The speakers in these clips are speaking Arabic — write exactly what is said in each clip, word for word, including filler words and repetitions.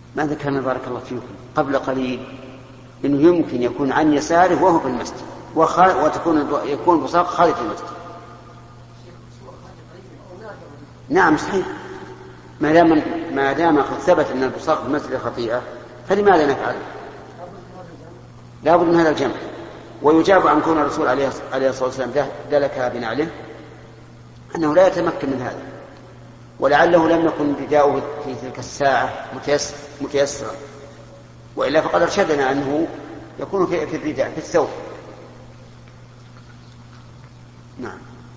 ماذا كان بارك الله فيكم قبل قليل إنه يمكن يكون عن يساره وهو في المسجد وتكون يكون البصاق خارج المسجد. نعم صحيح، ما دام ما دام قد ثبت أن البصاق في المسجد خطيئة فلماذا نفعل؟ لا بد من هذا الجمع. ويجاب عن كون الرسول عليه الصلاة والسلام دلك بنعله أنه لا يتمكن من هذا، ولعله لم يكن رداؤه في تلك الساعة متيسرا، وإلا فقد أرشدنا أنه يكون في الرداء في الثوب. نعم.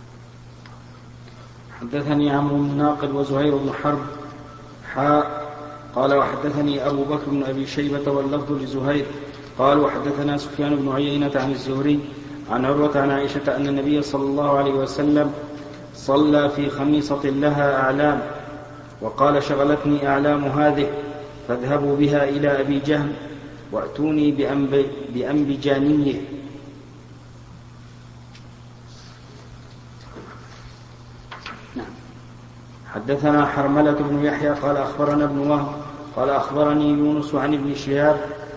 حدثني عمرو بن ناقد وزهير بن حرب حاء قال وحدثني أبو بكر بن أبي شيبة واللفظ لزهير قال وحدثنا سفيان بن عيينة عن الزهري عن عروة عن عائشة أن النبي صلى الله عليه وسلم صلى في خميصة لها أعلام وقال شغلتني أعلام هذه فاذهبوا بها إلى أبي جهم وأتوني بأنبجانيه. حدثنا حرملة بن يحيى قال أخبرنا ابن وهب قال أخبرني يونس عن ابن شهاب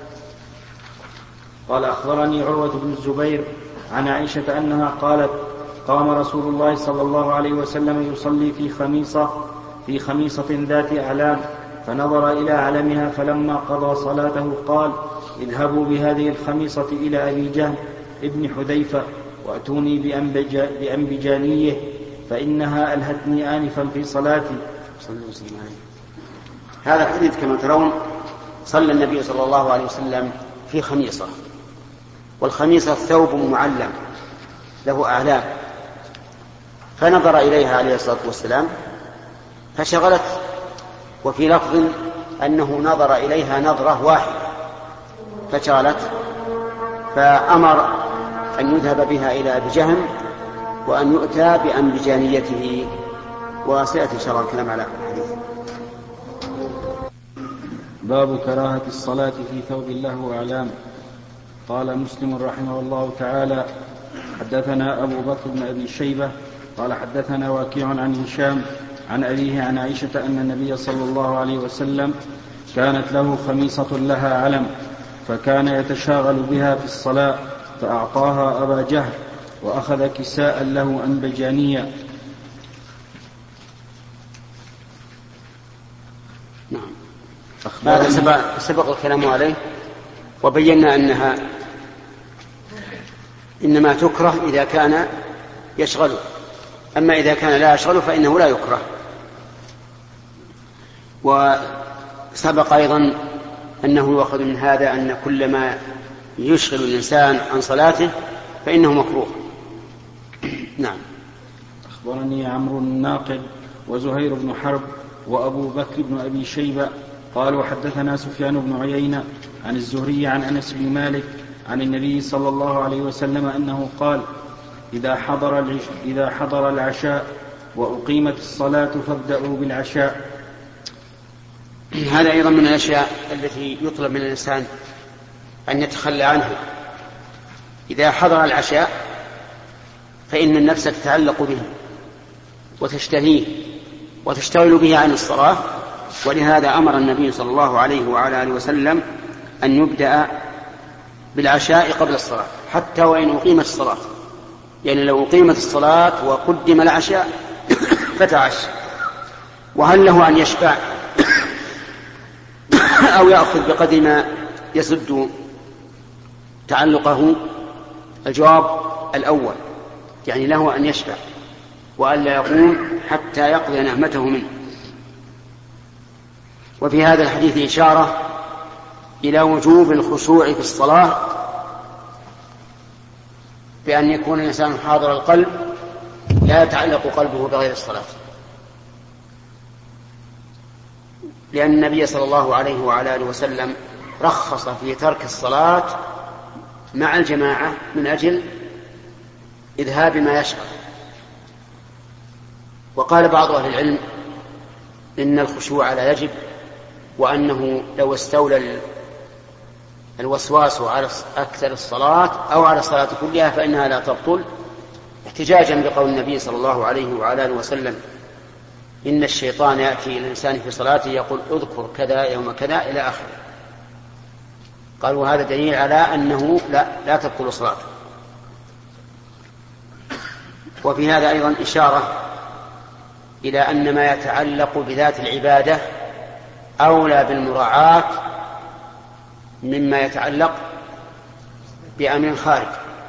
قال أخبرني عروة بن الزبير عن عائشة أنها قالت قام رسول الله صلى الله عليه وسلم يصلي في خميصة في خميصة ذات أعلام فنظر إلى علمها فلما قضى صلاته قال اذهبوا بهذه الخميصة إلى أبي جهم ابن حذيفة وأتوني بأنبجانيه فإنها ألهتني آنفا في صلاتي. هذا الحديث كما ترون صلى النبي صلى الله عليه وسلم في خميصة، والخميصة ثوب معلم له أعلام، فنظر إليها عليه الصلاة والسلام فشغلت، وفي لفظ أنه نظر إليها نظرة واحدة فشغلت، فأمر أن يذهب بها إلى أبي جهم وأن يؤتى بأنبجانيته، وسيأتي إن شاء الله الكلام على الحديث. باب كراهة الصلاة في ثوب له أعلام. قال مسلم رحمه الله تعالى حدثنا أبو بكر بن أبي شيبة قال حدثنا وكيع عن هشام عن أبيه عن عائشة أن النبي صلى الله عليه وسلم كانت له خميصة لها علم فكان يتشاغل بها في الصلاة فأعطاها أبا جهل وأخذ كساء له أنبجانيا. نعم. هذا سبق, سبق الكلام عليه وبينا أنها إنما تكره إذا كان يشغله، أما إذا كان لا يشغله فإنه لا يكره. وسبق أيضا أنه يؤخذ من هذا أن كل ما يشغل الإنسان عن صلاته فإنه مكروه. نعم. أخبرني عمرو الناقد وزهير بن حرب وأبو بكر بن أبي شيبة قالوا حدثنا سفيان بن عيينة عن الزهري عن أنس بن مالك عن النبي صلى الله عليه وسلم أنه قال إذا حضر, إذا حضر العشاء وأقيمت الصلاة فابدأوا بالعشاء. هذا أيضا من الأشياء التي يطلب من الإنسان أن يتخلى عنها. إذا حضر العشاء فإن النفس تتعلق به وتشتهيه وتشتغل به عن الصلاة، ولهذا أمر النبي صلى الله عليه وعلى آله وسلم أن يبدأ بالعشاء قبل الصلاة حتى وإن أقيمت الصلاة، يعني لو أقيمت الصلاة وقدم العشاء فتعشى. وهل له أن يشبع أو يأخذ بقدر ما يسد تعلقه؟ الجواب الأول، يعني له أن يشبع وألا يقوم حتى يقضي نعمته منه. وفي هذا الحديث إشارة إلى وجوب الخشوع في الصلاة بأن يكون الإنسان حاضر القلب لا يتعلق قلبه بغير الصلاة، لأن النبي صلى الله عليه وعلى آله وسلم رخص في ترك الصلاة مع الجماعة من أجل إذهاب ما يشغل. وقال بعض أهل العلم إن الخشوع لا يجب، وأنه لو استولى الوسواس على أكثر الصلاة أو على الصلاة كلها فإنها لا تبطل، احتجاجا بقول النبي صلى الله عليه وعلى آله وسلم إن الشيطان يأتي إلى الإنسان في صلاته يقول اذكر كذا يوم كذا إلى آخره. قالوا هذا دليل على أنه لا, لا تبطل صلاته. وفي هذا أيضا إشارة إلى أن ما يتعلق بذات العبادة أولى بالمراعاة مما يتعلق بأمر خارج.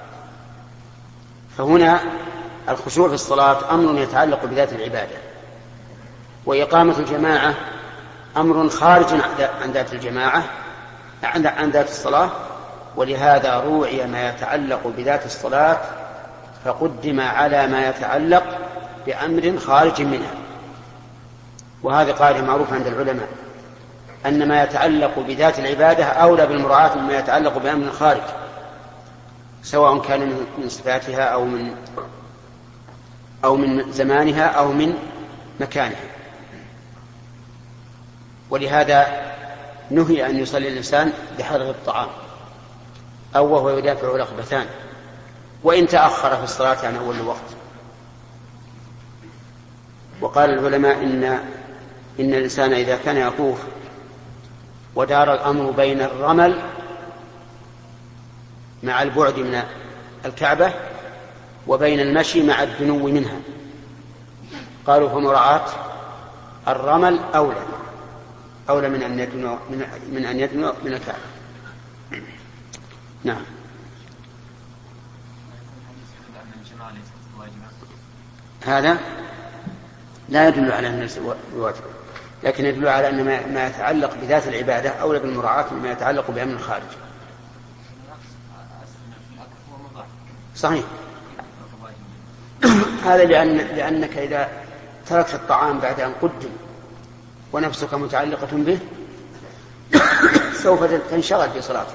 فهنا الخشوع في الصلاة أمر يتعلق بذات العبادة، وإقامة الجماعة أمر خارج عن ذات الجماعة عن ذات الصلاة، ولهذا روعي ما يتعلق بذات الصلاة فقدم على ما يتعلق بأمر خارج منها. وهذه قاعدة معروفة عند العلماء أن ما يتعلق بذات العبادة أولى بالمراعاة مما يتعلق بأمر خارج، سواء كان من صفاتها أو من أو من زمانها أو من مكانها. ولهذا نهي أن يصلي الإنسان بحضر الطعام أو وهو يدافع الأخبثان وإن تأخر في الصلاة عن أول الوقت. وقال العلماء إن, إن الإنسان إذا كان يطوف ودار الأمر بين الرمل مع البعد من الكعبة وبين المشي مع الدنو منها، قالوا فمراعاة الرمل أولى أولى من أن يدنو من, من أن يدنو من الكعبة. نعم. هذا لا يدل على أن الواجب، لكن يدل على أن ما يتعلق بذات العبادة أولى بالمراعاة مما يتعلق بأمر خارج. صحيح. هذا لأن لأنك إذا تركت الطعام بعد أن قدم ونفسك متعلقة به سوف تنشغل في صلاتك،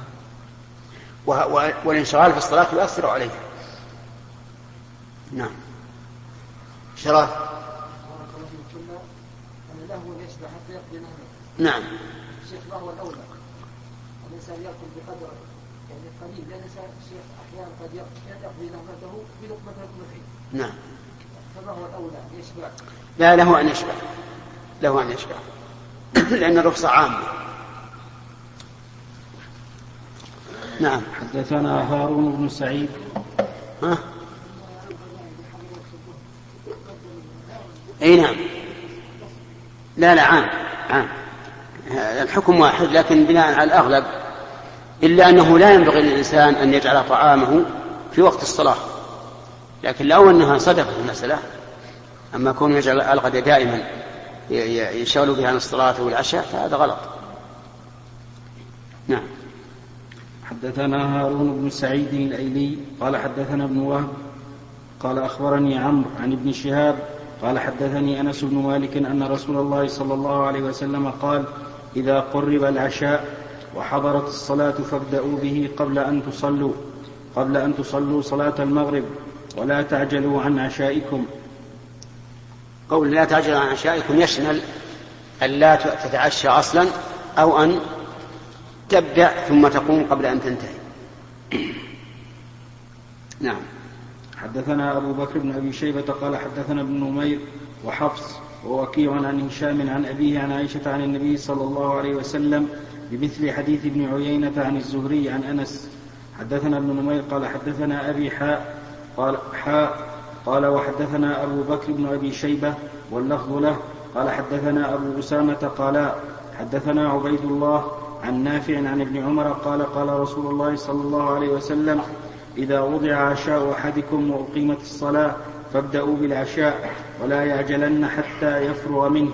والانشغال في الصلاة يؤثر عليها. نعم. شراب. نعم. الشيخ ما هو الأولى؟ الإنسان يأكل بقدر يعني قليل، لأن الشيخ أحيانا قد يقضي لقمته بلقمة لقمتين. نعم. فما هو الأولى؟ يشبع؟ لا، له أن يشبع، له أن يشبع لأن الرخصة عامة. نعم. حدثنا هارون بن سعيد. ها؟ أي نعم. لا لا عام عام الحكم واحد، لكن بناء على الأغلب، إلا أنه لا ينبغي للإنسان أن يجعل طعامه في وقت الصلاة، لكن لو أنها صدقة في المسألة. أما كون يجعل الغد دائما يشغل بها عن الصلاة والعشاء فهذا غلط. نعم. حدثنا هارون بن سعيد الأيلي قال حدثنا ابن وهب قال أخبرني عمرو عن ابن شهاب قال حدثني أنس بن مالك أن رسول الله صلى الله عليه وسلم قال: إذا قرب العشاء وحضرت الصلاة فابدأوا به قبل أن تصلوا قبل أن تصلوا صلاة المغرب ولا تعجلوا عن عشائكم. قول لا تعجلوا عن عشائكم يشمل أن لا تتعشى أصلا أو أن تبدأ ثم تقوم قبل أن تنتهي. نعم. حدثنا أبو بكر بن أبي شيبة قال حدثنا ابن نمير وحفص ووكيع عن هشام عن أبيه عن عائشة عن النبي صلى الله عليه وسلم بمثل حديث ابن عيينة عن الزهري عن أنس. حدثنا ابن نمير قال حدثنا أبي حاء قال حاء قال وحدثنا أبو بكر بن أبي شيبة واللفظ له قال حدثنا أبو أسامة قال حدثنا عبيد الله عن نافع عن ابن عمر قال قال رسول الله صلى الله عليه وسلم: إذا وضع عشاء أحدكم وأقيمت الصلاة فابدأوا بالعشاء ولا يعجلن حتى يفرغ منه.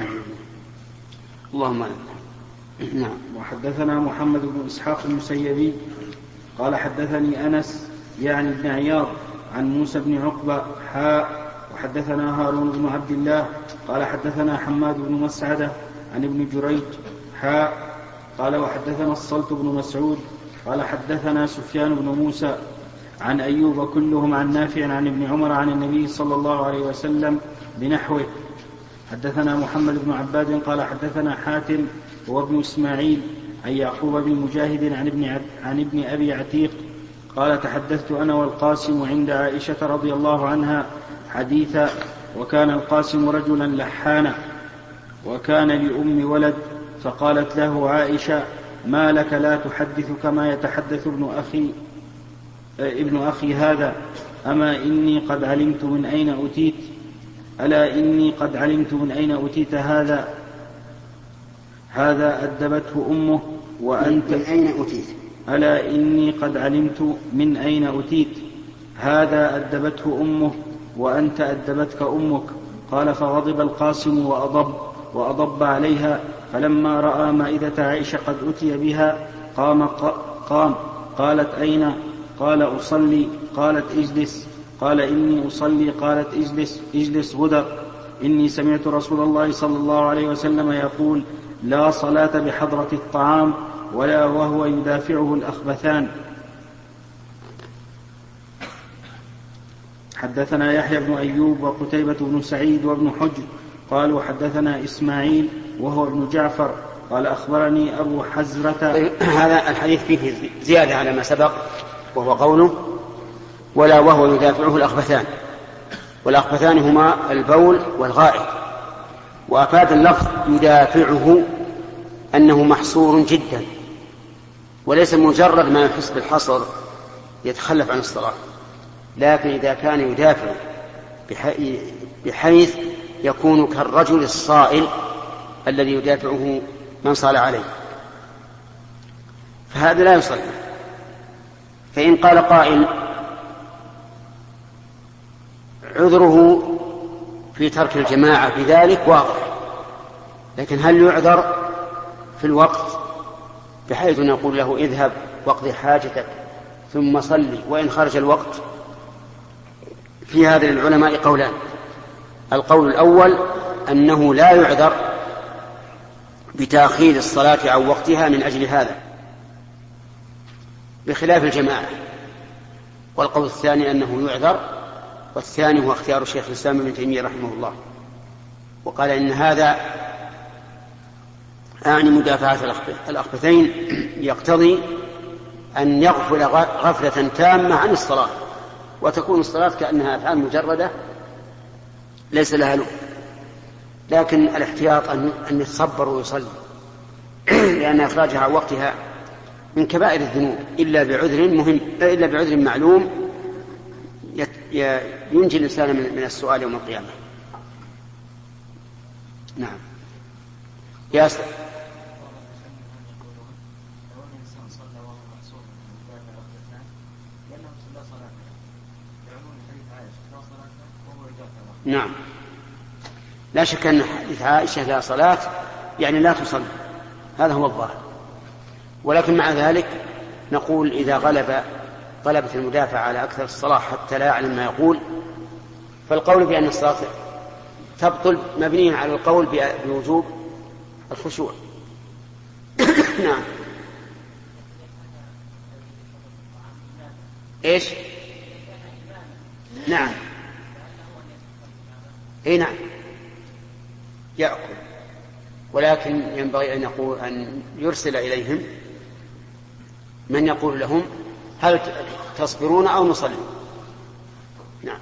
اللهم نعم. وحدثنا محمد بن إسحاق المسيبي قال حدثني أنس يعني ابن عياض عن موسى بن عقبة حاء وحدثنا هارون بن عبد الله قال حدثنا حماد بن مسعدة عن ابن جريج حاء قال وحدثنا الصلت بن مسعود قال حدثنا سفيان بن موسى عن أيوب كلهم عن نافع عن ابن عمر عن النبي صلى الله عليه وسلم بنحوه. حدثنا محمد بن عباد قال حدثنا حاتم وابن إسماعيل عن يعقوب بن مجاهد عن ابن, عن ابن أبي عتيق قال تحدثت أنا والقاسم عند عائشة رضي الله عنها حديث وكان القاسم رجلا لحانا وكان لأم ولد، فقالت له عائشة: ما لك لا تحدث كما يتحدث ابن أخي, ابن أخي هذا؟ أما إني قد علمت من أين أتيت ألا إني قد علمت من أين أتيت هذا هذا أدبته أمه وأنت من أين أتيت ألا إني قد علمت من أين أتيت هذا أدبته أمه وأنت أدبتك أمك. قال: فغضب القاسم وأضب وأضب عليها، فلما رأى مائدة عائشة قد أتي بها قام, قام قالت: أين؟ قال: أصلي. قالت: اجلس. قال: إني أصلي. قالت: اجلس اجلس غدر. إني سمعت رسول الله صلى الله عليه وسلم يقول: لا صلاة بحضرة الطعام ولا وهو يدافعه الأخبثان. حدثنا يحيى بن أيوب وقتيبة بن سعيد وابن حجر قالوا: حدثنا إسماعيل وهو ابن جعفر قال: أخبرني أبو حزرة. هذا الحديث فيه زيادة على ما سبق، وهو قوله: ولا وهو يدافعه الأخبثان. والأخبثان هما البول والغائط. وأفاد اللفظ يدافعه أنه محصور جدا، وليس مجرد ما يحس بالحصر يتخلف عن الصلاة، لكن إذا كان يدافع بحيث يكون كالرجل الصائل الذي يدافعه من صال عليه، فهذا لا يصلي. فإن قال قائل: عذره في ترك الجماعة بذلك واضح، لكن هل يعذر في الوقت بحيث نقول له: اذهب واقضي حاجتك ثم صلي وإن خرج الوقت؟ في هذا للعلماء قولان. القول الأول أنه لا يعذر بتأخير الصلاة عن وقتها من أجل هذا، بخلاف الجماعة. والقول الثاني أنه يعذر، والثاني هو اختيار الشيخ الإسلام ابن تيمية رحمه الله، وقال إن هذا أعني مدافعة الأخبثين يقتضي أن يغفل غفلة تامة عن الصلاة، وتكون الصلاة كأنها أفعال مجردة ليس لها لؤم. لكن الاحتياط أن يتصبر ويصلي، لأن إخراجها عن وقتها من كبائر الذنوب إلا بعذر مهم إلا بعذر معلوم ينجي الإنسان من السؤال يوم القيامة. نعم. يا أسلام. نعم، لا شك أن حديث عائشة لا صلاة يعني لا تصلي، هذا هو الظاهر. ولكن مع ذلك نقول إذا غلب غلبت المدافع على أكثر الصلاة حتى لا يعلم ما يقول، فالقول بأن الصلاة تبطل مبني على القول بوجوب الخشوع. نعم. إيش؟ نعم. اي نعم يأكل، ولكن ينبغي أن يقول أن يرسل إليهم من يقول لهم: هل تصبرون أو نصلي؟ نعم.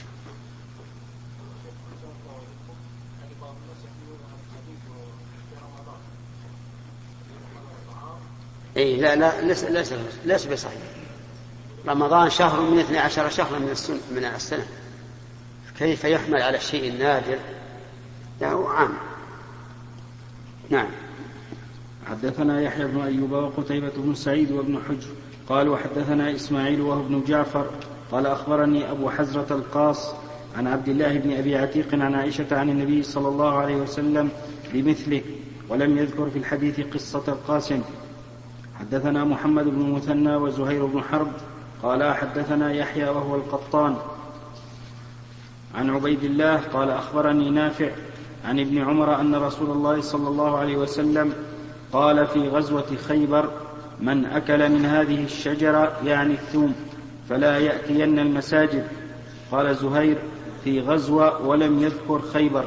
اي لا لا ليس ليس ليس بصحيح. رمضان شهر من اثني عشر شهرا من السنة من السنة، كيف يحمل على الشيء النادر؟ له عام. نعم. حدثنا يحيى بن أيوب وقتيبة بن سعيد وابن حجر قالوا: حدثنا إسماعيل وهو ابن جعفر قال: أخبرني أبو حزرة القاص عن عبد الله بن أبي عتيق عن عائشة عن النبي صلى الله عليه وسلم بمثله، ولم يذكر في الحديث قصة القاسم. حدثنا محمد بن مثنى وزهير بن حرب قال: حدثنا يحيى وهو القطان عن عبيد الله قال: أخبرني نافع عن ابن عمر أن رسول الله صلى الله عليه وسلم قال في غزوة خيبر: من أكل من هذه الشجرة يعني الثوم فلا يأتين المساجد. قال زهير: في غزوة ولم يذكر خيبر.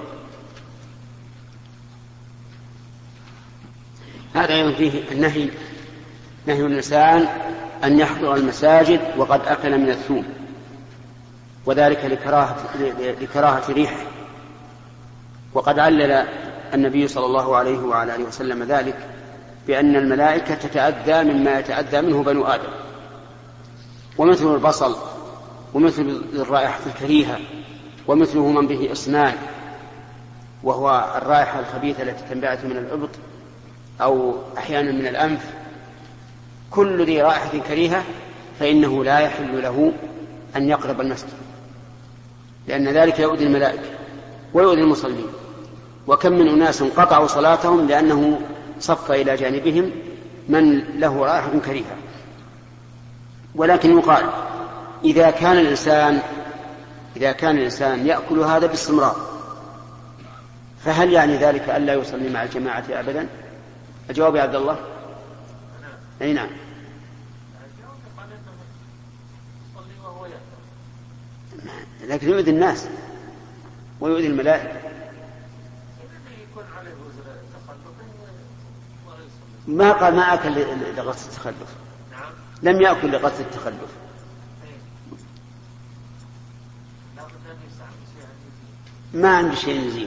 هذا أيضا فيه النهي، نهي الإنسان أن يحضر المساجد وقد أكل من الثوم، وذلك لكراهة, لكراهة ريحه. وقد علل النبي صلى الله عليه وعلى آله وسلم ذلك بأن الملائكة تتأذى مما يتأذى منه بنو آدم، ومثل البصل ومثل الرائحة الكريهة ومثله من به أسنان، وهو الرائحة الخبيثة التي تنبعث من الإبط أو أحيانا من الأنف، كل ذي رائحة كريهة فإنه لا يحل له أن يقرب المسجد، لأن ذلك يؤذي الملائكة ويؤذي المصلين. وكم من أناس قطعوا صلاتهم لأنه صف إلى جانبهم من له رائحة كريهة. ولكن يقال إذا كان الإنسان إذا كان الإنسان يأكل هذا باستمرار فهل يعني ذلك ألا يصلي مع الجماعة أبدا؟ الجواب يا عبد الله أي نعم. لكن يؤذي الناس ويؤذي الملائكة. ما قال ما أكل لغسل التخلف، لم يأكل لغسل التخلف. ما عندي شيء يزيد.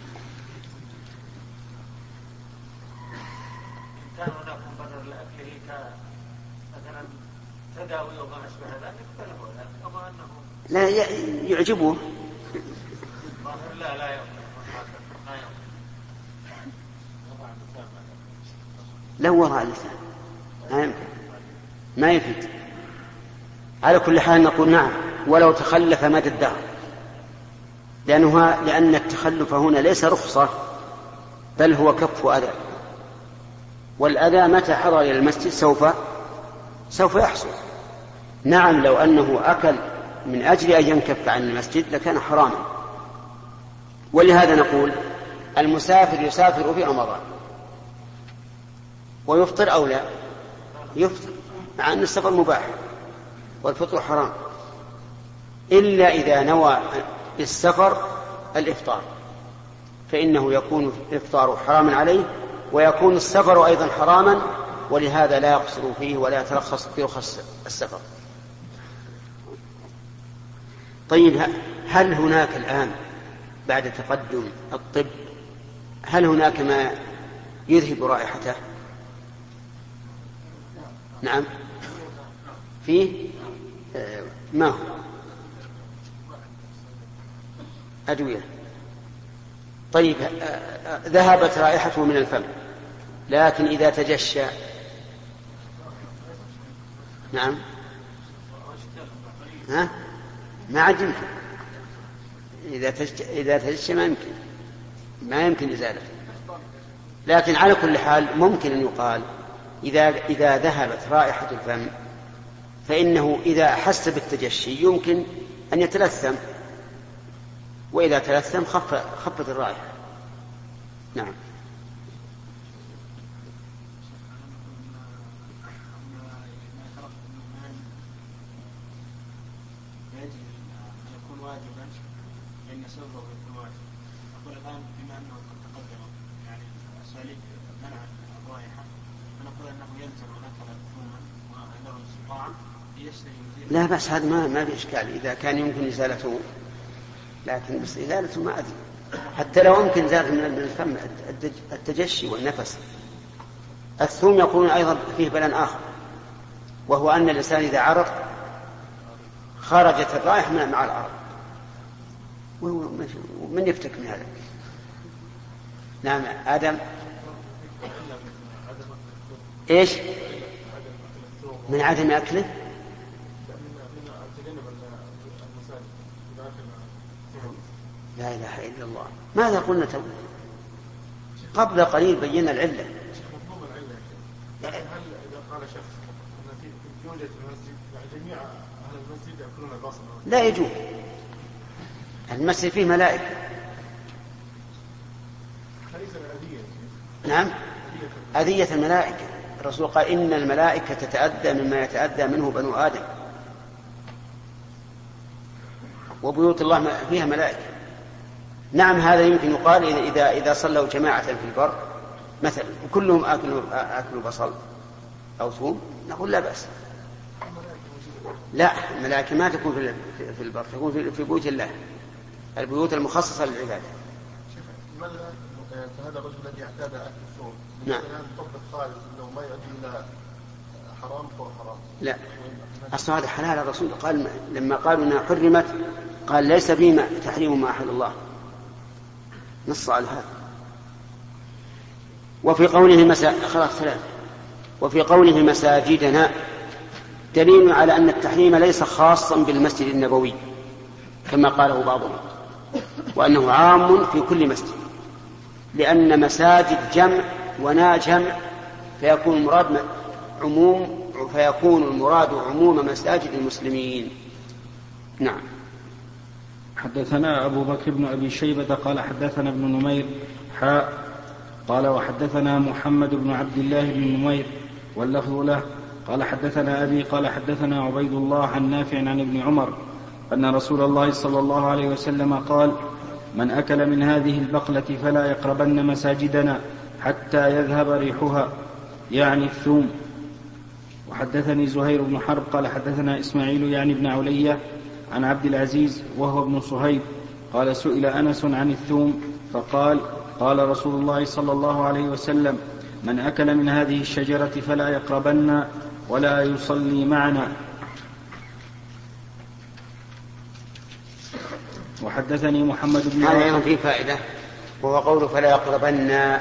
كان هناك مبرر لأكله كمثلا تداوي وما أشبه ذلك فله، أما أنه لا يعجبه. لا لا يؤمن له وراء اللسان ما يمكن ما يفيد. على كل حال نقول نعم ولو تخلف مدى الدهر، لأنه لأن التخلف هنا ليس رخصة بل هو كف أذى، والأذى متى حضر إلى المسجد سوف سوف يحصل. نعم لو أنه أكل من أجل أن ينكف عن المسجد لكان حراما. ولهذا نقول المسافر يسافر في رمضان ويفطر أو لا يفطر، مع أن السفر مباح والفطر حرام، إلا إذا نوى السفر الإفطار فإنه يكون الإفطار حراما عليه ويكون السفر أيضا حراما، ولهذا لا يقصر فيه ولا يترخص في رخص السفر. طيب هل هناك الآن بعد تقدم الطب هل هناك ما يذهب رائحته؟ نعم فيه آه ما هو أدوية. طيب آه ذهبت رائحته من الفم، لكن إذا تجشى نعم ها ما عاد يمكن. إذا تجشى إذا تجشى ما يمكن ما يمكن إزالته. لكن على كل حال ممكن أن يقال إذا إذا ذهبت رائحة الفم فإنه إذا أحس بالتجشي يمكن أن يتلثم، وإذا تلثم خف خفت الرائحة. نعم. لا بس هذا ما ما في إشكال إذا كان يمكن إزالته، لكن بس إزالته ما أدري حتى لو يمكن إزالته من الفم التجشي والنفس. الثوم يقولون أيضا فيه بلاء آخر، وهو أن الإنسان إذا عرق خرجت الرائحة مع العرق، ومن يفتك من هذا؟ نعم آدم إيش من عدم أكله؟ لا إله إلا الله. ماذا قلنا تو؟ قبل قليل بينا العلة. هل إذا قال شخص أن في يوجد في المسجد جميع أهل المسجد يأكلون البصل؟ لا يجوز. المسجد فيه ملائكة. ليس الأذية. نعم أذية الملائكة. الرسول قال إن الملائكة تتأذى مما يتأذى منه بنو آدم، وبيوت الله فيها ملائكة. نعم هذا يمكن يقال إذا إذا صلوا جماعة في البر مثلا وكلهم آكلوا آكلوا بصل أو ثوم نقول لا بأس. لا، الملائكة ما تكون في البر، تكون في بيوت الله، البيوت المخصصة للعبادة. هذا الرجل الذي اعتاد أكل الثوم نعم طبق قال إنه ما يؤدي إلى حرام فهو حرام. لا، أصلا هذا حلال. الرسول قال لما قالوا أنها حرمت قال ليس بما تحريم ما أحل الله، نص على هذا. وفي قوله مسا... خلاص ثلاث. وفي قوله مساجدنا دليل على أن التحريم ليس خاصا بالمسجد النبوي كما قاله بعضهم، وأنه عام في كل مسجد، لأن مساجد جمع ونا جمع، فيكون المراد عموم فيكون المراد عموم مساجد المسلمين. نعم. حدثنا أبو بكر بن أبي شيبة قال حدثنا ابن نمير حاء قال وحدثنا محمد بن عبد الله بن نمير واللفظ له قال حدثنا أبي قال حدثنا عبيد الله عن نافع عن ابن عمر أن رسول الله صلى الله عليه وسلم قال من أكل من هذه البقلة فلا يقربن مساجدنا حتى يذهب ريحها، يعني الثوم. وحدثني زهير بن حرب قال حدثنا إسماعيل يعني ابن علية عن عبد العزيز وهو ابن صهيب قال سئل أنس عن الثوم فقال قال رسول الله صلى الله عليه وسلم من أكل من هذه الشجرة فلا يقربن ولا يصلي معنا. وحدثني محمد بن هذا أيضا فيه فائدة، وهو قوله فلا يقربن،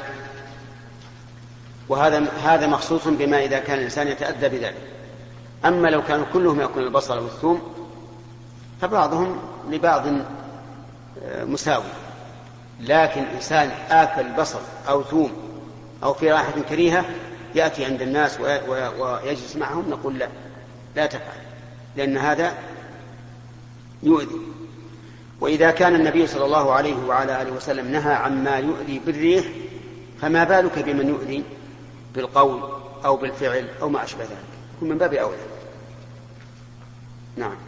وهذا هذا مخصوص بما إذا كان الإنسان يتأذى بذلك. أما لو كانوا كلهم يأكلون البصل والثوم فبعضهم لبعض مساوي، لكن إنسان آكل بصل أو ثوم أو في رائحة كريهة يأتي عند الناس ويجلس معهم، نقول لا لا تفعل، لأن هذا يؤذي. وإذا كان النبي صلى الله عليه وعلى آله وسلم نهى عما يؤذي بالريح، فما بالك بمن يؤذي بالقول أو بالفعل أو ما أشبه ذلك، يكون من باب أولى. نعم.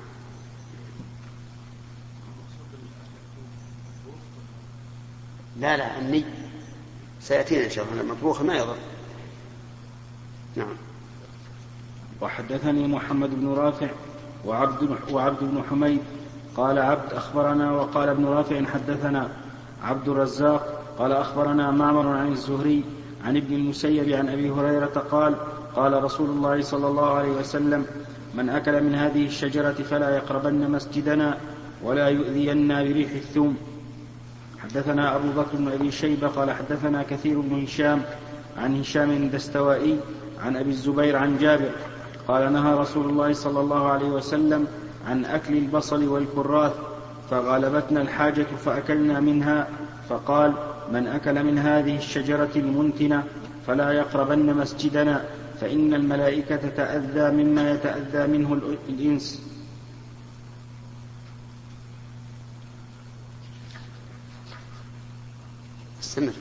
لا لا الني سيأتينا إن شاء الله، المطبوخ ما يضر. نعم. وحدثني محمد بن رافع وعبد, وعبد بن حميد قال عبد أخبرنا وقال ابن رافع حدثنا عبد الرزاق قال أخبرنا معمر عن الزهري عن ابن المسيب عن أبي هريرة قال قال رسول الله صلى الله عليه وسلم من أكل من هذه الشجرة فلا يقربن مسجدنا ولا يؤذينا بريح الثوم. حدثنا أبو بكر بن أبي شيبة قال حدثنا كثير بن هشام عن هشام الدستوائي عن أبي الزبير عن جابر قال نهى رسول الله صلى الله عليه وسلم عن أكل البصل والكراث فغلبتنا الحاجة فأكلنا منها، فقال من أكل من هذه الشجرة المنتنة فلا يقربن مسجدنا فإن الملائكة تتأذى مما يتأذى منه الإنس. استمر.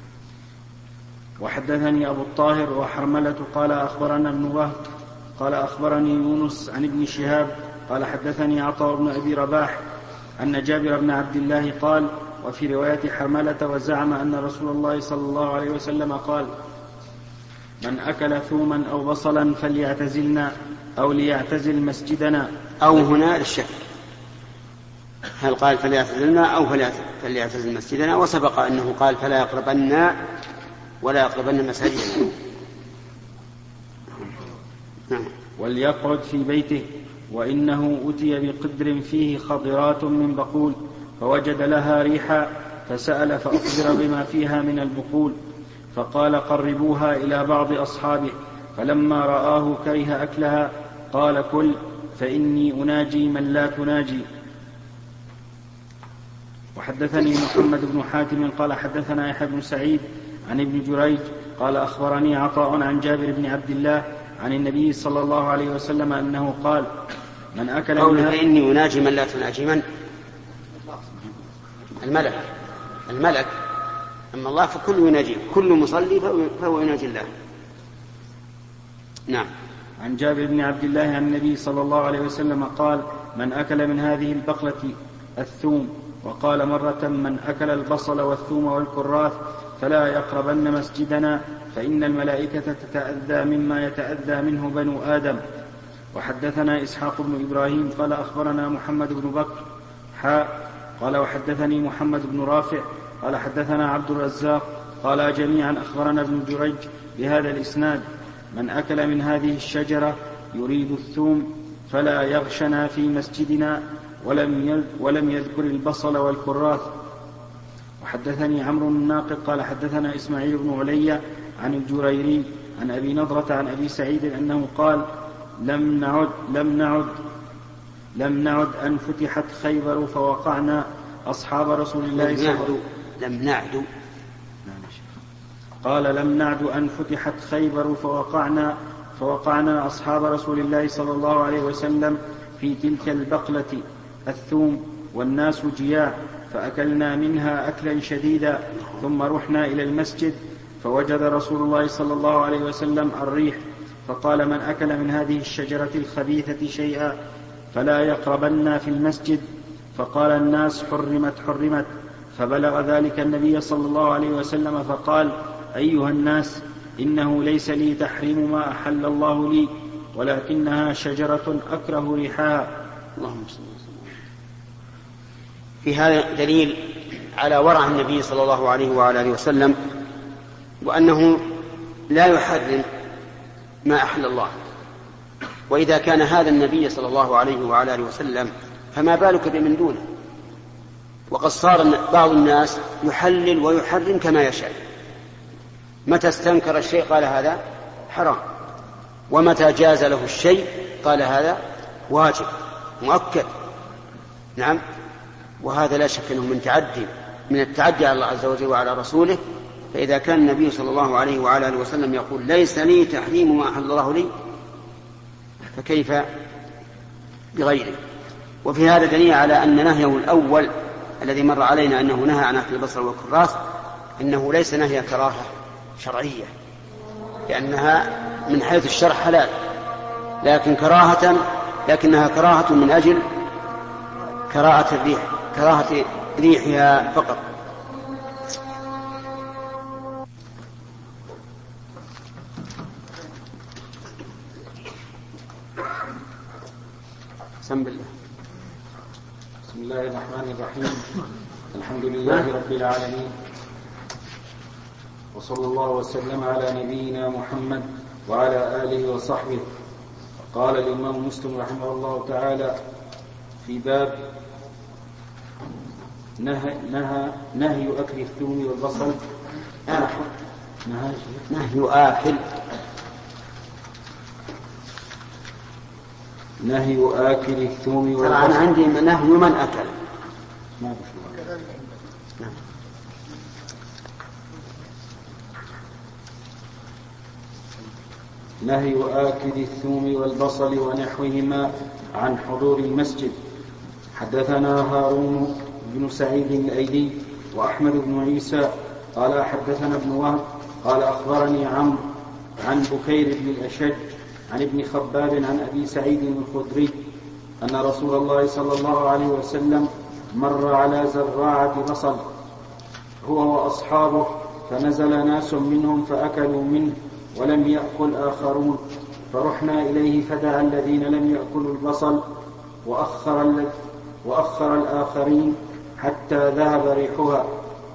وحدثني أبو الطاهر وحرملة قال أخبرنا ابن وهب قال أخبرني يونس عن ابن شهاب قال حدثني عطاء بن أبي رباح أن جابر بن عبد الله قال وفي رواية حرملة وزعم أن رسول الله صلى الله عليه وسلم قال من أكل ثوما أو بصلا فليعتزلنا أو ليعتزل مسجدنا. أو هنا للشك، هل قال فليعتزلنا أو فليعتزل مسجدنا؟ وسبق أنه قال فلا يقربن ولا يقربن مساجدنا. وليقعد في بيته، وإنه أتي بقدر فيه خضرات من بقول فوجد لها ريحا فسأل فأخبر بما فيها من البقول، فقال قربوها إلى بعض أصحابه، فلما رآه كره أكلها قال كل فإني أناجي من لا تناجي. وحدثني محمد بن حاتم قال حدثنا يحيى بن سعيد عن ابن جريج قال أخبرني عطاء عن جابر بن عبد الله عن النبي صلى الله عليه وسلم أنه قال من أكل قوله فإني أناجي من لا تناجي من؟ الملك الملك أما الله فكل يناجي، كل مصلي فهو يناجي الله. نعم. عن جابر بن عبد الله عن النبي صلى الله عليه وسلم قال من أكل من هذه البقلة الثوم، وقال مرة من أكل البصل والثوم والكراث فلا يقربن مسجدنا فإن الملائكة تتأذى مما يتأذى منه بنو آدم. وحدثنا إسحاق بن إبراهيم قال أخبرنا محمد بن بكر حاء قال وحدثني محمد بن رافع قال حدثنا عبد الرزاق قال جميعا أخبرنا ابن جريج بهذا الإسناد: من أكل من هذه الشجرة يريد الثوم فلا يغشنا في مسجدنا، ولم ولم يذكر البصل والكراث. وحدثني عمرو الناقد قال حدثنا إسماعيل بن علي عن الجريري عن أبي نضرة عن أبي سعيد أنه قال: لم نعد لم نعد لم نعد أن فتحت خيبر فوقعنا أصحاب رسول الله صلى الله عليه وسلم. لم نعد قال: لم نعد أن فتحت خيبر فوقعنا فوقعنا أصحاب رسول الله صلى الله عليه وسلم في تلك البقلة الثوم والناس جياع، فأكلنا منها أكلا شديدا، ثم رحنا إلى المسجد فوجد رسول الله صلى الله عليه وسلم الريح، فقال: من أكل من هذه الشجرة الخبيثة شيئا فلا يقربن في المسجد. فقال الناس: حرمت حرمت. فبلغ ذلك النبي صلى الله عليه وسلم فقال: أيها الناس، إنه ليس لي تحريم ما أحل الله لي، ولكنها شجرة أكره ريحها. اللهم صل وسلم. في هذا دليل على ورع النبي صلى الله عليه وعلى آله وسلم، وأنه لا يحرم ما أحل الله. وإذا كان هذا النبي صلى الله عليه وعلى آله وسلم فما بالك بمن دونه. وقد صار بعض الناس يحلل ويحرم كما يشاء، متى استنكر الشيء قال هذا حرام، ومتى جاز له الشيء قال هذا واجب مؤكد. نعم، وهذا لا شك أنه من تعدي من التعدي على الله عز وجل وعلى رسوله. فإذا كان النبي صلى الله عليه وعلى آله وسلم يقول: ليس لي تحريم ما أحل الله لي، فكيف بغيره؟ وفي هذا دليل على أن نهيه الأول الذي مر علينا أنه نهى عن أكل البصل والكراث إنه ليس نهي كراهة شرعية، لأنها من حيث الشرع حلال، لكن كراهة لكنها كراهة من أجل كراهة الريح كراهة ريحها فقط. بسم الله. بسم الله الرحمن الرحيم. الحمد لله رب العالمين، وصلى الله وسلم على نبينا محمد وعلى آله وصحبه. قال الإمام مسلم رحمه الله تعالى في باب نهي, نهى نهي أكل الثوم والبصل. نهي, نهي آكل نهي آكل الثوم والبصل. طبعا عندي نهي من أكل. ما نهي آكل الثوم والبصل ونحوهما عن حضور المسجد. حدثنا هارون بن سعيد الأيلي وأحمد بن عيسى قال حدثنا ابن وهب قال أخبرني عمرو عن بكير بن الأشج عن ابن خباب عن أبي سعيد الخدري أن رسول الله صلى الله عليه وسلم مر على زراعة بصل هو وأصحابه، فنزل ناس منهم فأكلوا منه ولم يأكل آخرون، فرحنا إليه فدعا الذين لم يأكلوا البصل وأخر, وأخر الآخرين حتى ذهب ريحها.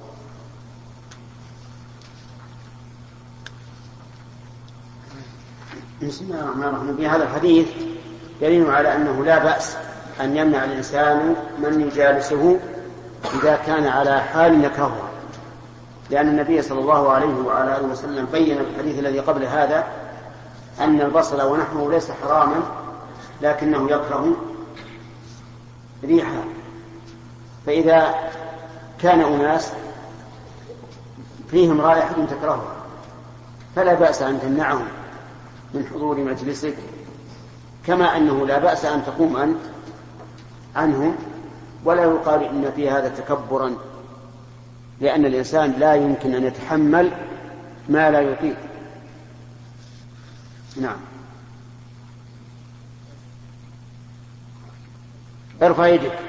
بسم الله الرحمن الرحيم. في هذا الحديث دليل على أنه لا بأس أن يمنع الإنسان من يجالسه إذا كان على حال يكرهها، لأن النبي صلى الله عليه وعلى آله وسلم بين في الحديث الذي قبل هذا أن البصل ونحوه ليس حراما لكنه يكره ريحها. فإذا كان أناس فيهم رائحة تكرهها فلا بأس أن تمنعهم من حضور مجلسك، كما أنه لا بأس أن تقوم أنت عنهم، ولا يقال إن في هذا تكبرا، لأن الإنسان لا يمكن أن يتحمل ما لا يطيق. نعم. ارفع يدك.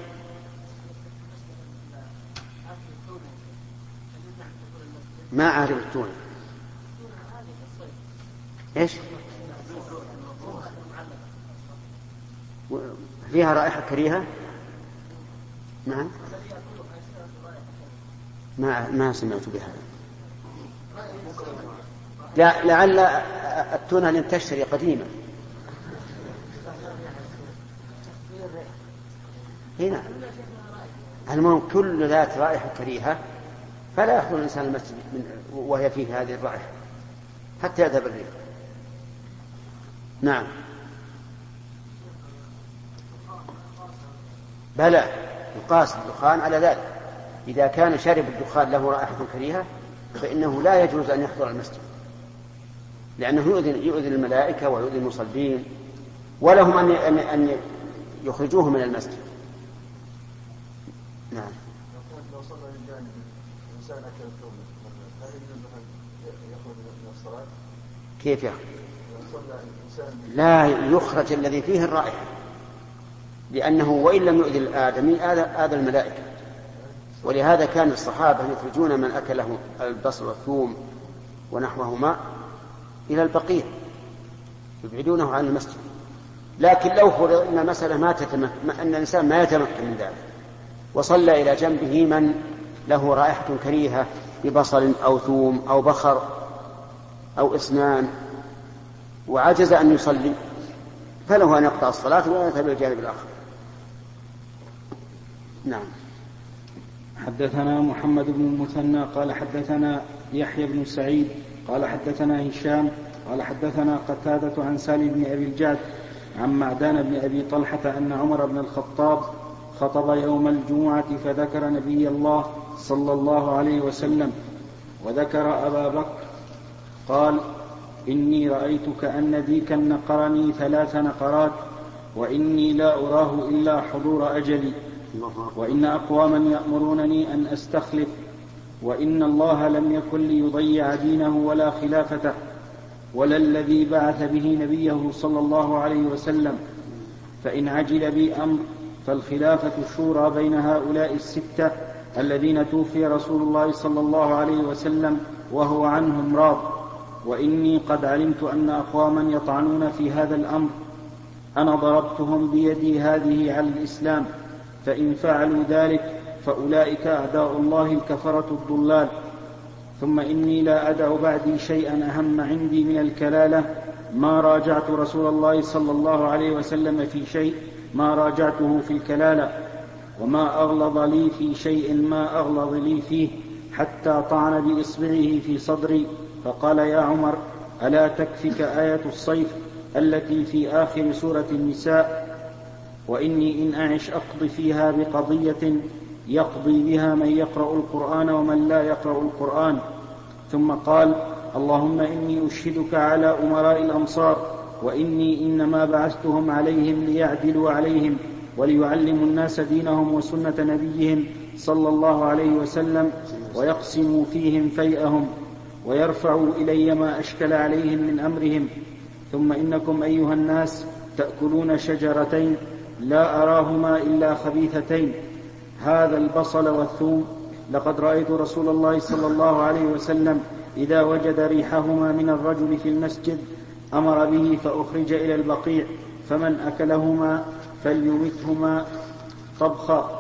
ما أعرف التونة. إيش؟ فيها رائحة كريهة؟ نعم. ما ما سمعت بها. لا لعل التونة لم تشتري قديما. هنا المهم كل ذات رائحة كريهة فلا يدخل الإنسان المسجد وهي فيه هذه الرائحة حتى يذهب الريح. نعم. بلى يقاس الدخان على ذلك. إذا كان شرب الدخان له رائحة كريهة فإنه لا يجوز أن يحضر المسجد، لأنه يؤذي, يؤذي الملائكة ويؤذي المصلين، ولهم أن, أن, أن يخرجوه من المسجد. نعم. لو صلى الجانب الإنسان أكل الثوم هل يجوز أن يخرج من الصلاة؟ كيف يخرج؟ لا يخرج الذي فيه الرائحة، لأنه وإن لم يؤذي الآدمي آذى الملائكة. ولهذا كان الصحابة يخرجون من أكله البصل والثوم ونحوهما إلى البقيع يبعدونه عن المسجد. لكن لو فرض أن المسألة ما تتمكن، أن الإنسان ما يتمكن من ذلك وصلى إلى جنبه من له رائحة كريهة ببصل أو ثوم أو بخر أو إسنان وعجز أن يصلي فله أن يقطع الصلاة ويذهب إلى الجانب الآخر. نعم. حدثنا محمد بن المثنى قال حدثنا يحيى بن سعيد قال حدثنا هشام قال حدثنا قتادة عن سالم بن أبي الجعد عن معدان بن أبي طلحة أن عمر بن الخطاب خطب يوم الجمعة فذكر نبي الله صلى الله عليه وسلم وذكر أبا بكر قال إني رأيت كأن ديكا نقرني ثلاث نقرات وإني لا أراه إلا حضور أجلي وإن أقواما يأمرونني أن أستخلف وإن الله لم يكن ليضيع دينه ولا خلافته ولا الذي بعث به نبيه صلى الله عليه وسلم فإن عجل بي أمر فالخلافة شورى بين هؤلاء الستة الذين توفي رسول الله صلى الله عليه وسلم وهو عنهم راض وإني قد علمت أن أقواما يطعنون في هذا الأمر أنا ضربتهم بيدي هذه على الإسلام فإن فعلوا ذلك فأولئك أعداء الله الكفرة الضلال ثم إني لا أدع بعدي شيئا أهم عندي من الكلالة ما راجعت رسول الله صلى الله عليه وسلم في شيء ما راجعته في الكلالة وما أغلظ لي في شيء ما أغلظ لي فيه حتى طعن بإصبعه في صدري فقال يا عمر ألا تكفك آية الصيف التي في آخر سورة النساء وإني إن أعش أقضي فيها بقضية يقضي بها من يقرأ القرآن ومن لا يقرأ القرآن ثم قال اللهم إني أشهدك على أمراء الأمصار وإني إنما بعثتهم عليهم ليعدلوا عليهم وليعلموا الناس دينهم وسنة نبيهم صلى الله عليه وسلم ويقسموا فيهم فيئهم ويرفعوا إلي ما أشكل عليهم من أمرهم ثم إنكم أيها الناس تأكلون شجرتين لا أراهما إلا خبيثتين هذا البصل والثوم لقد رأيت رسول الله صلى الله عليه وسلم إذا وجد ريحهما من الرجل في المسجد أمر به فأخرج إلى البقيع فمن أكلهما فليمتهما طبخا.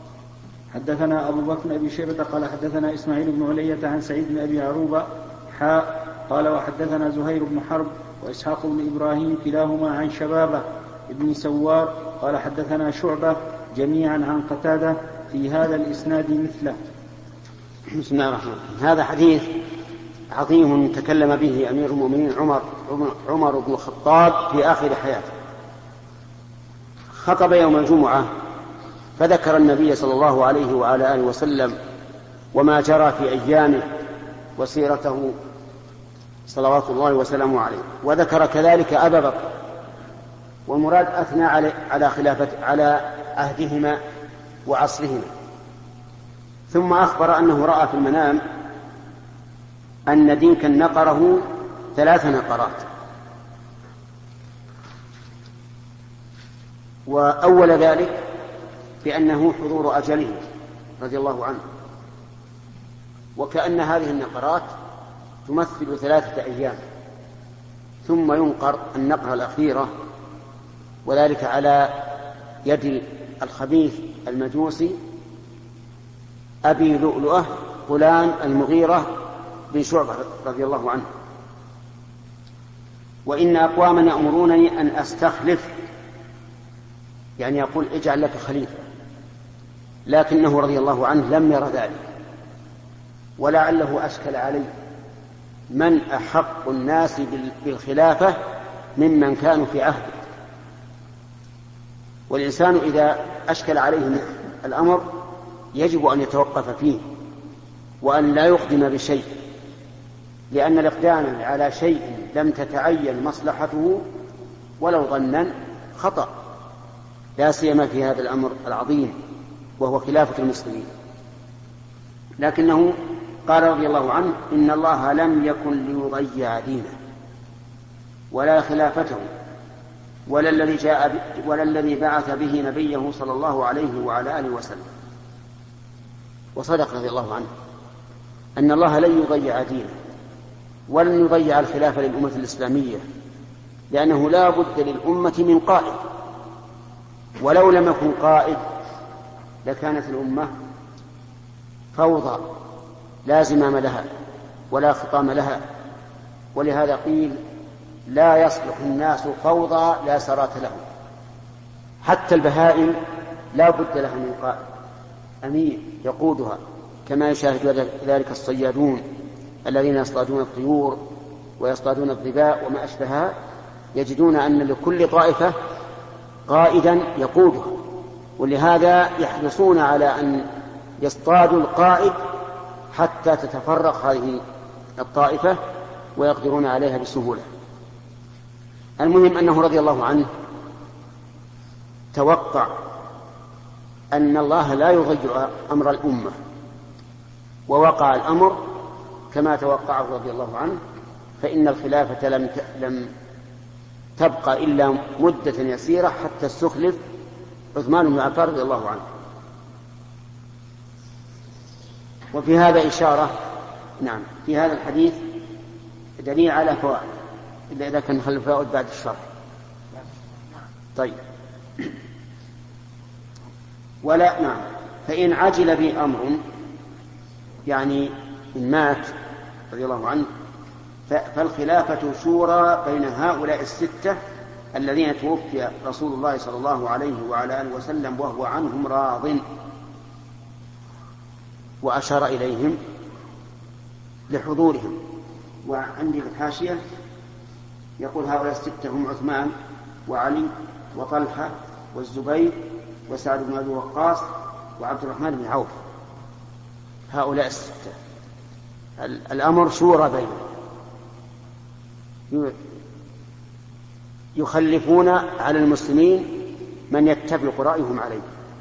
حدثنا أبو بكر بن أبي شيبة قال حدثنا إسماعيل بن علية عن سعيد بن أبي عروبة حاء قال وحدثنا زهير بن حرب وإسحاق بن إبراهيم كلاهما عن شبابة ابن سوار قال حدثنا شعبة جميعا عن قتادة في هذا الإسناد مثله. بسم الله الرحمن الرحيم. هذا حديث عظيم تكلم به أمير المؤمنين عمر عمر بن الخطاب في آخر حياته. خطب يوم الجمعة فذكر النبي صلى الله عليه وعلى آله وسلم وما جرى في أيامه وسيرته صلوات الله وسلامه عليه وذكر كذلك أبا بكر والمراد أثنى على خلافة على عهدهما وعصرهما ثم أخبر أنه رأى في المنام أن ديكا نقره ثلاث نقرات وأول ذلك بأنه حضور أجله رضي الله عنه وكأن هذه النقرات تمثل ثلاثة أيام ثم ينقر النقرة الأخيرة وذلك على يد الخبيث المجوسي أبي لؤلؤة فلان المغيرة بن شعبة رضي الله عنه، وإن أقواما يأمرونني أن أستخلف، يعني يقول اجعل لك خليفة، لكنه رضي الله عنه لم ير ذلك، ولعله أشكل عليه من أحق الناس بالخلافة ممن كانوا في عهده. والإنسان إذا أشكل عليه الأمر يجب أن يتوقف فيه وأن لا يقدم بشيء، لأن الإقدام على شيء لم تتعين مصلحته ولو ظنا خطأ، لا سيما في هذا الأمر العظيم وهو خلافة المسلمين. لكنه قال رضي الله عنه إن الله لم يكن ليضيع دينه ولا خلافته ولا الذي جاء ولا الذي بعث به نبيه صلى الله عليه وعلى آله وسلم. وصدق رضي الله عنه أن الله لن يضيع دينه ولن يضيع الخلافة للأمة الإسلامية، لأنه لا بد للأمة من قائد، ولو لم يكن قائد لكانت الأمة فوضى لا زمام لها ولا خطام لها. ولهذا قيل لا يصلح الناس فوضى لا سرات لهم، حتى البهائم لا بد لها من قائد أمير يقودها، كما يشاهد ذلك الصيادون الذين يصطادون الطيور ويصطادون الظباء وما أشبهها، يجدون أن لكل طائفة قائدا يقودها، ولهذا يحرصون على أن يصطادوا القائد حتى تتفرق هذه الطائفة ويقدرون عليها بسهولة. المهم أنه رضي الله عنه توقع أن الله لا يضيع أمر الأمة، ووقع الأمر كما توقعه رضي الله عنه، فإن الخلافة لم لم تبقى إلا مدة يسيرة حتى استخلف عثمان بن عفان رضي الله عنه. وفي هذا إشارة، نعم، في هذا الحديث دليل على فوائد، إلا إذا كان نخلي فوائد بعد الشرح. طيب، ولا نعم، فإن عجل بي أمر، يعني إن مات رضي الله عنه، فالخلافة شورى بين هؤلاء الستة الذين توفي رسول الله صلى الله عليه وعلى آله وسلم وهو عنهم راض. وأشار إليهم لحضورهم. وعندي في الحاشية يقول هؤلاء الستة هم عثمان وعلي وطلحة والزبير وسعد بن أبي وقاص وعبد الرحمن بن عوف، هؤلاء الستة الأمر شورى بينهم، يخلفون على المسلمين من يتفق رأيهم عليه،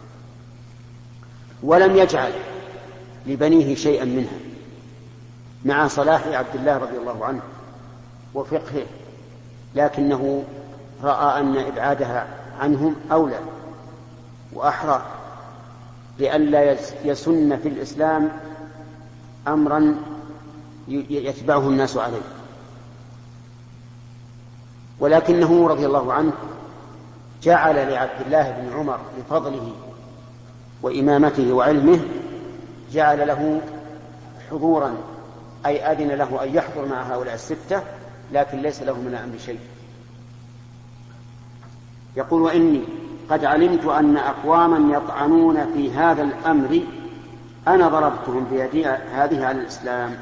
ولم يجعل لبنيه شيئا منها، مع صلاح عبد الله رضي الله عنه وفقهه، لكنه رأى أن إبعادها عنهم أولى وأحرى، لئلا يسن في الإسلام أمرا يتبعه الناس عليه. ولكنه رضي الله عنه جعل لعبد الله بن عمر لفضله وإمامته وعلمه جعل له حضورا، أي أذن له أن يحضر مع هؤلاء الستة، لكن ليس له من الأمر شيء. يقول وإني قد علمت أن أقواما يطعنون في هذا الأمر أنا ضربتهم بيدي هذه على الإسلام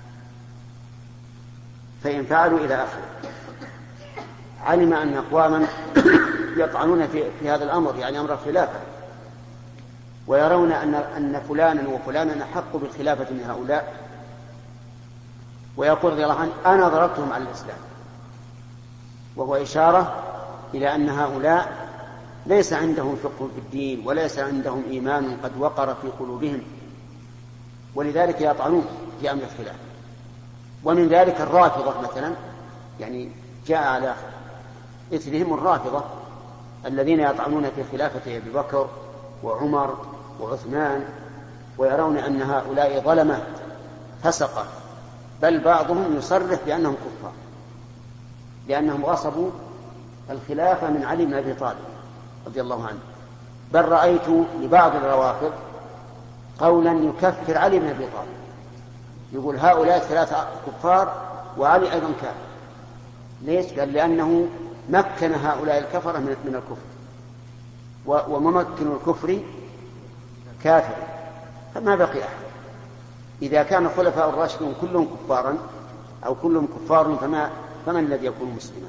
فإن فعلوا إلى آخره. علم أن أقواما يطعنون في, في هذا الأمر، يعني أمر الخلافة، ويرون أن, أن فلانا وفلانا أحق بالخلافة من هؤلاء، ويقول رضي الله عنه أنا ضربتهم على الإسلام، وهو إشارة إلى أن هؤلاء ليس عندهم فقه في الدين وليس عندهم إيمان قد وقر في قلوبهم، ولذلك يطعنون في أمر الخلافة. ومن ذلك الرافضة مثلا، يعني جاء على إثرهم الرافضة الذين يطعنون في خلافة أبي بكر وعمر وعثمان، ويرون أن هؤلاء ظلمة فسقة، بل بعضهم يصرح بأنهم كفار لأنهم غصبوا الخلافة من علي بن أبي طالب رضي الله عنه. بل رأيت لبعض الروافض قولا يكفر علي بن أبي طالب، يقول هؤلاء ثلاثة كفار وعلي أيضا كافر. ليش؟ قال لأنه مكن هؤلاء الكفرة من الكفر، وممكن الكفر كافر، فما بقي أحد. إذا كان الخلفاء الراشدون كلهم كفارا أو كلهم كفار فما فمن الذي يكون مسلما؟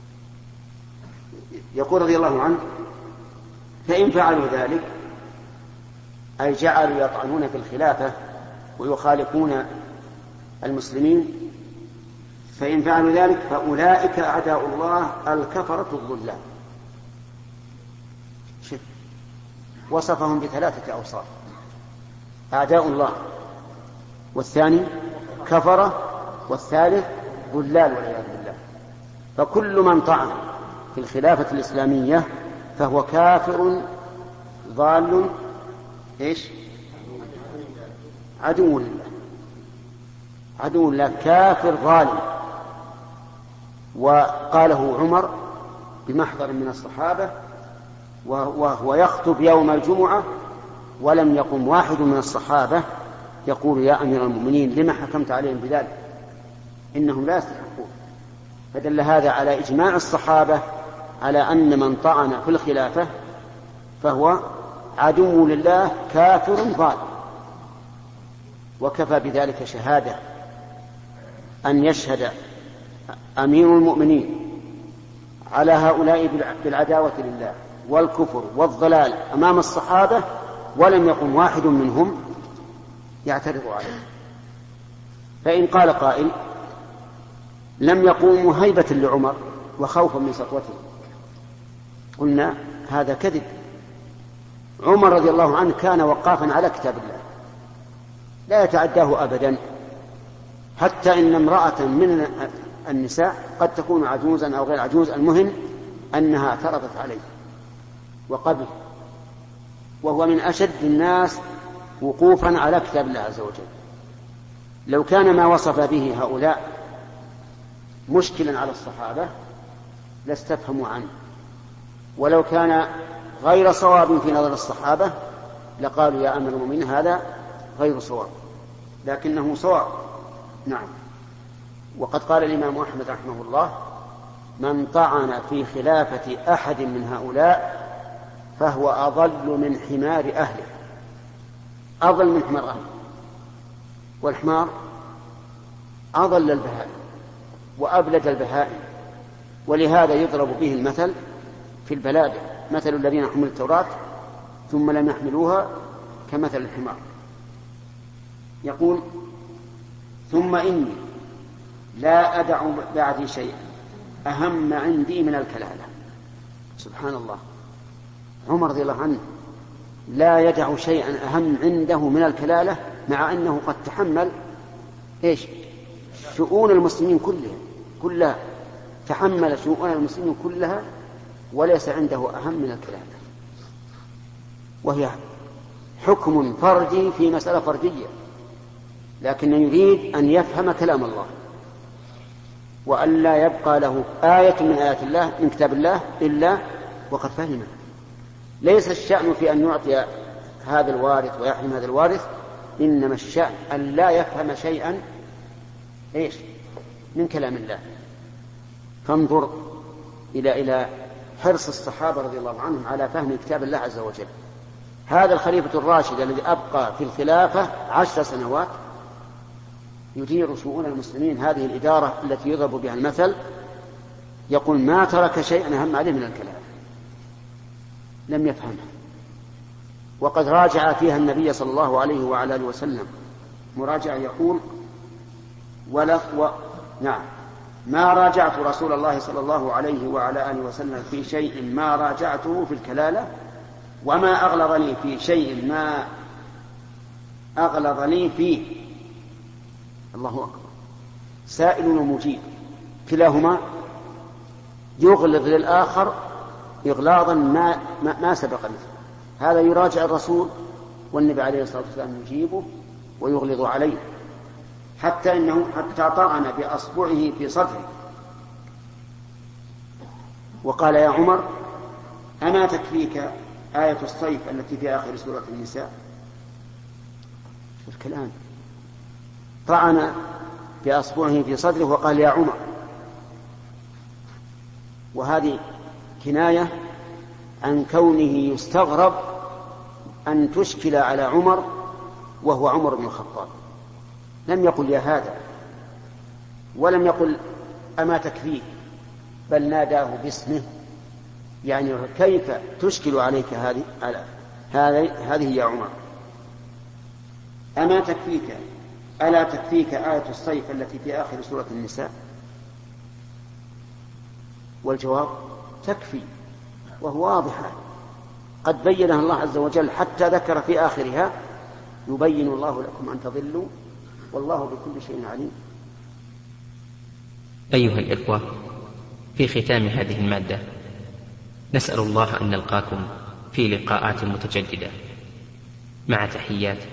يقول رضي الله عنه: فإن فعلوا ذلك، أي جعلوا يطعنون في الخلافة ويخالفون المسلمين، فإن فعلوا ذلك فأولئك أعداء الله الكفرة الضلال. وصفهم بثلاثة أوصاف: أعداء الله، والثاني كفرة، والثالث ضلال والعياذ بالله. فكل من طعن في الخلافة الإسلامية فهو كافر ضال إيش؟ عدو لله، عدو لله، كافر ظالم. وقاله عمر بمحضر من الصحابة وهو يخطب يوم الجمعة، ولم يقم واحد من الصحابة يقول: يا أمير المؤمنين لما حكمت عليهم بذلك؟ إنهم لا يستحقون. فدل هذا على إجماع الصحابة على أن من طعن في الخلافة فهو عدو لله كافر ظالم. وكفى بذلك شهادة أن يشهد أمير المؤمنين على هؤلاء بالعداوة لله والكفر والضلال أمام الصحابة ولم يقم واحد منهم يعترض عليه. فإن قال قائل: لم يقوموا هيبة لعمر وخوفا من سطوته، قلنا هذا كذب. عمر رضي الله عنه كان وقافا على كتاب الله لا يتعداه أبدا، حتى إن امرأة من النساء قد تكون عجوزا أو غير عجوز، المهم أنها اعترضت عليه وقبل، وهو من أشد الناس وقوفا على كتاب الله عز وجل. لو كان ما وصف به هؤلاء مشكلا على الصحابة لاستفهموا عنه، ولو كان غير صواب في نظر الصحابة لقالوا: يا أمير المؤمنين هذا غير صواب، لكنه صواب. نعم. وقد قال الإمام أحمد رحمه الله: من طعن في خلافة أحد من هؤلاء فهو أضل من حمار أهله. أضل من حمار أهله، والحمار أضل البهائم وأبلد البهائم، ولهذا يضرب به المثل في البلاد: مثل الذين حملوا التوراة ثم لم يحملوها كمثل الحمار. يقول: ثم إني لا أدع بعدي شيئا أهم عندي من الكلالة. سبحان الله، عمر رضي الله عنه لا يدع شيئا أهم عنده من الكلالة، مع أنه قد تحمل إيش؟ شؤون المسلمين كلها كلها تحمل شؤون المسلمين كلها، وليس عنده أهم من الكلالة، وهي حكم فردي في مسألة فردية، لكن يريد أن يفهم كلام الله وأن لا يبقى له آية من آيات الله من كتاب الله إلا وقد فهمه. ليس الشأن في أن يعطي هذا الوارث ويحرم هذا الوارث، إنما الشأن أن لا يفهم شيئا إيش من كلام الله. فانظر إلى إلى حرص الصحابة رضي الله عنهم على فهم كتاب الله عز وجل. هذا الخليفة الراشد الذي أبقى في الخلافة عشر سنوات يدير شؤون المسلمين، هذه الإدارة التي يضرب بها المثل، يقول: ما ترك شيئا أهم عليه من الكلام. لم يفهمها، وقد راجع فيها النبي صلى الله عليه وعلى آله وسلم مراجعة، يقول: ولا و... نعم ما راجعت رسول الله صلى الله عليه وعلى آله وسلم في شيء ما راجعته في الكلالة، وما أغلظني في شيء ما أغلظني فيه. الله أكبر، سائل ومجيب كلاهما يغلظ للآخر إغلاظا ما, ما, ما سبق مثله. هذا يراجع الرسول والنبي عليه الصلاة والسلام يجيبه ويغلظ عليه، حتى إنه حتى طعن بأصبعه في صدره وقال: يا عمر أما تكفيك آية الصيف التي في آخر سورة النساء؟ الكلام طعن بأصبعه في صدره وقال يا عمر، وهذه كناية عن كونه يستغرب أن تشكل على عمر وهو عمر بن الخطاب. لم يقل يا هذا، ولم يقل أما تكفيه، بل ناداه باسمه، يعني كيف تشكل عليك هذه هذه يا عمر؟ أما تكفيك ألا تكفيك آية الصيف التي في آخر سورة النساء؟ والجواب تكفي، وهو واضح قد بينها الله عز وجل، حتى ذكر في آخرها يبين الله لكم أن تضلوا والله بكل شيء عليم. أيها الإخوة، في ختام هذه المادة نسأل الله أن نلقاكم في لقاءات متجددة، مع تحيات